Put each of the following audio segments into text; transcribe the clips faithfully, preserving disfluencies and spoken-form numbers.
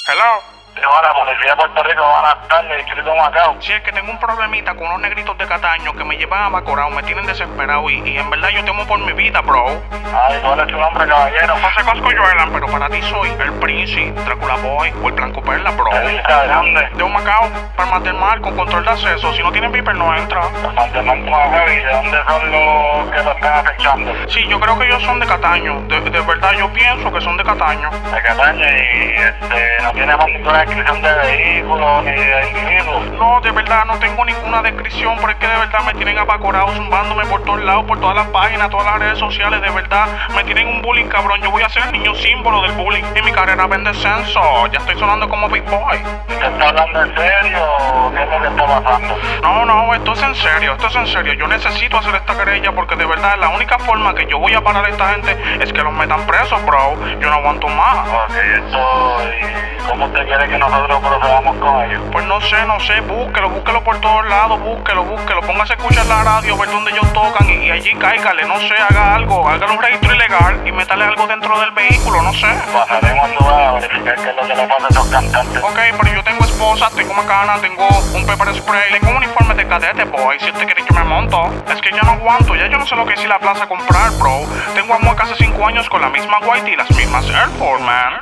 Hello. Hola, policía de Puerto Rico, buenas tardes, distrito Macao. Sí, es que tengo un problemita con unos negritos de Cataño que me llevan a Bacorao, me tienen desesperado y, y en verdad yo temo por mi vida, bro. Ay, ¿cuál es tu nombre, caballero? José Coscoyoelan, pero para ti soy el Príncipe, Drácula Boy o el Blanco Perla, bro. ¿De dónde? De un Macao, Palmas del Mar, con control de acceso. Si no tienen piper, no entra. Palmas del Mar, Macao, ¿y de dónde son los que lo están acechando? Sí, yo creo que ellos son de Cataño. De, de verdad, yo pienso que son de Cataño. De Cataño, y este, no tiene ninguna descripción de vehículos ni de individuos. No, de verdad, no tengo ninguna descripción, pero es que de verdad me tienen apacorado, zumbándome por todos lados, por todas las páginas, todas las redes sociales, de verdad, me tienen un bullying, cabrón. Yo voy a ser el niño símbolo del bullying y mi carrera va en descenso. Ya estoy sonando como Big Boy. ¿Usted está hablando en serio o qué es lo que está pasando? No, no, esto es en serio, esto es en serio. Yo necesito hacer esta querella porque de verdad la única forma que yo voy a parar a esta gente es que los metan presos, bro. Yo no aguanto más. Ok, esto, ¿y cómo usted quiere que nosotros procedamos con ellos? Pues no sé, no sé, búsquelo, búsquelo por todos lados, búsquelo, búsquelo. Póngase a escuchar la radio, ver dónde ellos tocan y, y allí cáigale, no sé, haga algo, hágale un registro ilegal y métale algo dentro del vehículo, no sé. Pasaremos al lugar a verificar qué es lo que le pasa a esos cantantes. Ok, pero yo tengo esposa, tengo macana, tengo un pepper spray, tengo un uniforme de cadete, boy. Si usted quiere que me monto, es que ya no aguanto, ya yo no sé lo que es ir a la plaza a comprar, bro. Tengo amor hace cinco años con la misma white y las mismas Air Force, man.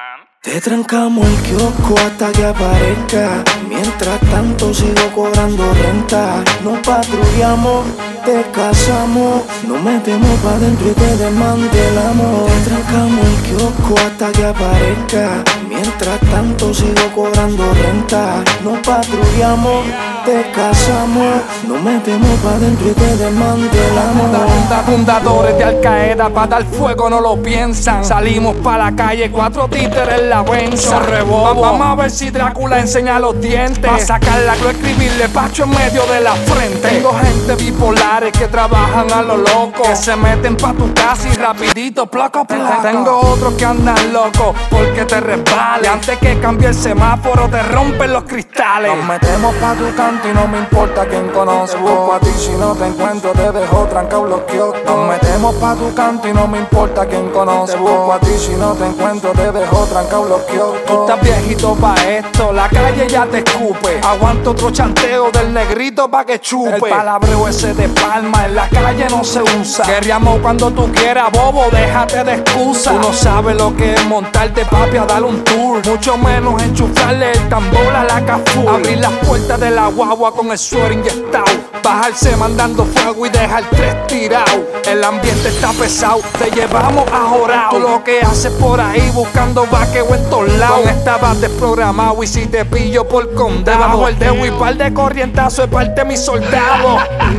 Te trancamos el kiosco hasta que aparezca. Mientras tanto sigo cobrando renta. Nos patrullamos, te casamos. Nos metemos pa' dentro y te desmantelamos. Te trancamos el kiosco hasta que aparezca. Mientras tanto sigo cobrando renta. Nos patrullamos, te casamos. Nos metemos pa' dentro y te desmantelamos. Fundadores de Al Qaeda, pa' dar fuego no lo piensan. Salimos pa' la calle, cuatro títeres la venza. Vamos a ver si Drácula enseña los dientes. Pa' sacarla, lo escribirle pacho en medio de la frente. Tengo gente bipolares que trabajan a lo loco, que se meten pa' tu casa y rapidito, placa, placa. Tengo otros que andan locos porque te resbales. Y antes que cambie el semáforo te rompen los cristales. Nos metemos pa' tu canto y no me importa quién conozco. Busco a ti si no te encuentro, te dejo trancado los kioscos. Nos metemos pa' tu canto y no me importa quién conozco. Busco a ti si no te encuentro, te dejo trancado los kioscos. Tú estás viejito pa' esto, la calle ya te escupe. Aguanto otro chanteo del negrito pa' que chupe. El palabreo ese de palma en la calle no se usa. Queríamos cuando tú quieras, bobo, déjate de excusa. Tú no sabes lo que es montarte, papi, a dar un tour. Mucho menos enchufarle el tambor a la cafú. Abrir las puertas de la guagua con el suero inyectado. Bajarse mandando fuego y dejar tres tirado. El ambiente está pesado, te llevamos a jorao. Tú lo que haces por ahí buscando vaqueo en todos lados. Estabas desprogramado y si te pillo por condado, bajo el dedo y par de corrientazo es parte de mi soldado.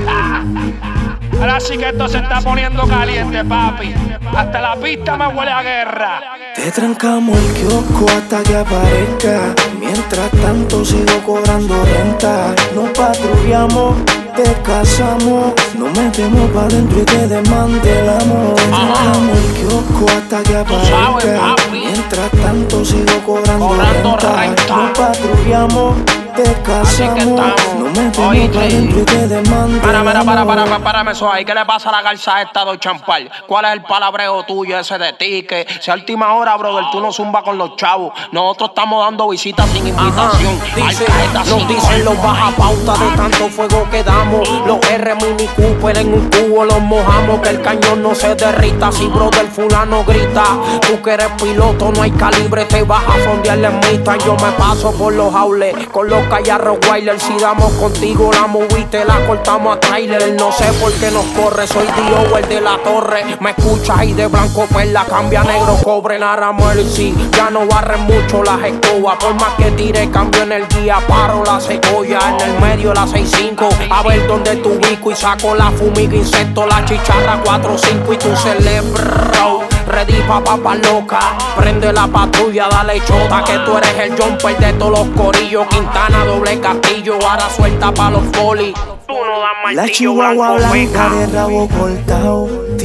Ahora sí que esto se está poniendo caliente, papi. Hasta la pista me huele a guerra. Te trancamos el kiosco hasta que aparezca. Mientras tanto sigo cobrando renta. Nos patrullamos, te casamos. Nos metemos pa' dentro y te desmantelamos. Te trancamos el kiosco hasta que aparezca. Mientras tanto sigo cobrando, cobrando renta. renta. Nos patrullamos, te casamos. Nos metemos pa' dentro y te desmantelamos. Para, para, para, para, para, párame eso ahí. ¿Qué le pasa a la garza esta de champal? ¿Cuál es el palabreo tuyo ese de ti? Que si a última hora, brother, tú no zumba con los chavos. Nosotros estamos dando visitas sin invitación. Dice, nos dicen los baja pauta de tanto fuego que damos. Los R Mini Cooper en un cubo los mojamos. Que el cañón no se derrita. Si brother fulano grita, tú que eres piloto, no hay calibre, te vas a fondear la mitad. Yo me paso por los jaules con los callarros Wilder. Si damos contigo la movie, te la cortamos a trailer. No sé por qué nos corre, soy Dio, el de la torre. Me escuchas y de blanco perla cambia negro cobre. Nara Mercy, ya no barren mucho las escobas. Por más que tire, cambio energía, paro la secoya. En el medio la seis cinco, a ver dónde te ubico. Y saco la fumiga, insecto, la chicharra cuatro cinco. Y tu celebro, ready pa' papa loca. Prende la patrulla, dale chota. Que tú eres el jumper de todos los corillos. Quintana, doble castillo, ahora suelta pa' los foli. La chihuahua blanca de rabo cortado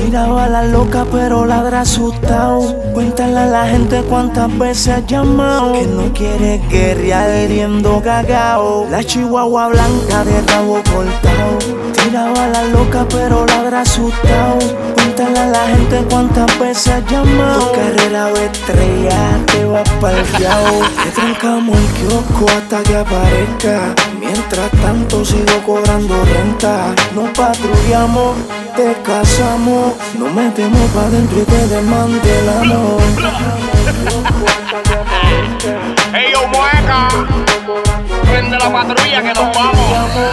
Tiraba la loca pero ladra asustado. Cuéntale a la gente cuántas veces has llamado. Que no quiere guerrear hiriendo cagao. La chihuahua blanca de rabo cortado. Tiraba la loca pero ladra asustado. Cuéntale a la gente cuántas veces has llamado. Tu carrera o estrella te va pa'l fiao. Te trancamos el kiosco hasta que aparezca. Mientras tanto sigo cobrando renta. Nos patrullamos, te casamos. Nos metemos pa' dentro y te desmantelamos. ¡Ey, yo, mueca! Prende la patrulla que nos vamos.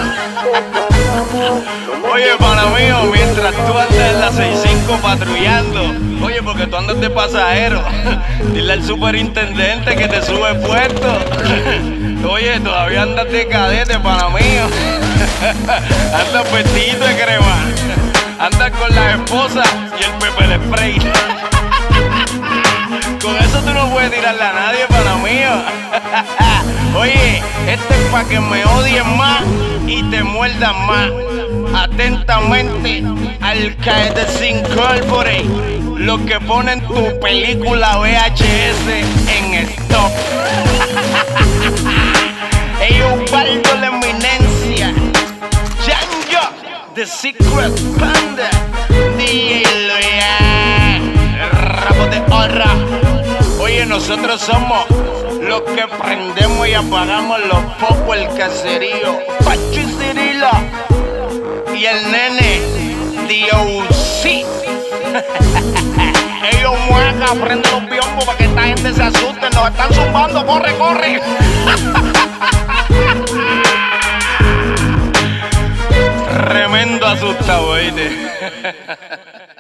Oye, pana mío, mientras tú andas en la sesenta y cinco patrullando, oye, porque tú andas de pasajero, dile al superintendente que te sube puesto. Oye, todavía andas de cadete, pana mío. Andas vestido de crema. Andas con la esposa y el pepper spray. Con eso tú no puedes tirarle a nadie, pana mío. Oye, este es pa' que me odien más y te muerdan más. Atentamente, Alcaedes Incorporated, los que ponen tu película V H S en stop. Ellos Baldo la eminencia, Janjo, The Secret Panda, D J Loya, el rabo de horra. Oye, nosotros somos los que prendemos y apagamos los focos, el caserío, Pacho y Cirilo y el nene D O C. Ellos muecan, prenden los biombos para que esta gente se asuste. Nos están zumbando, corre, corre. Tremendo asustado, ¿oíste?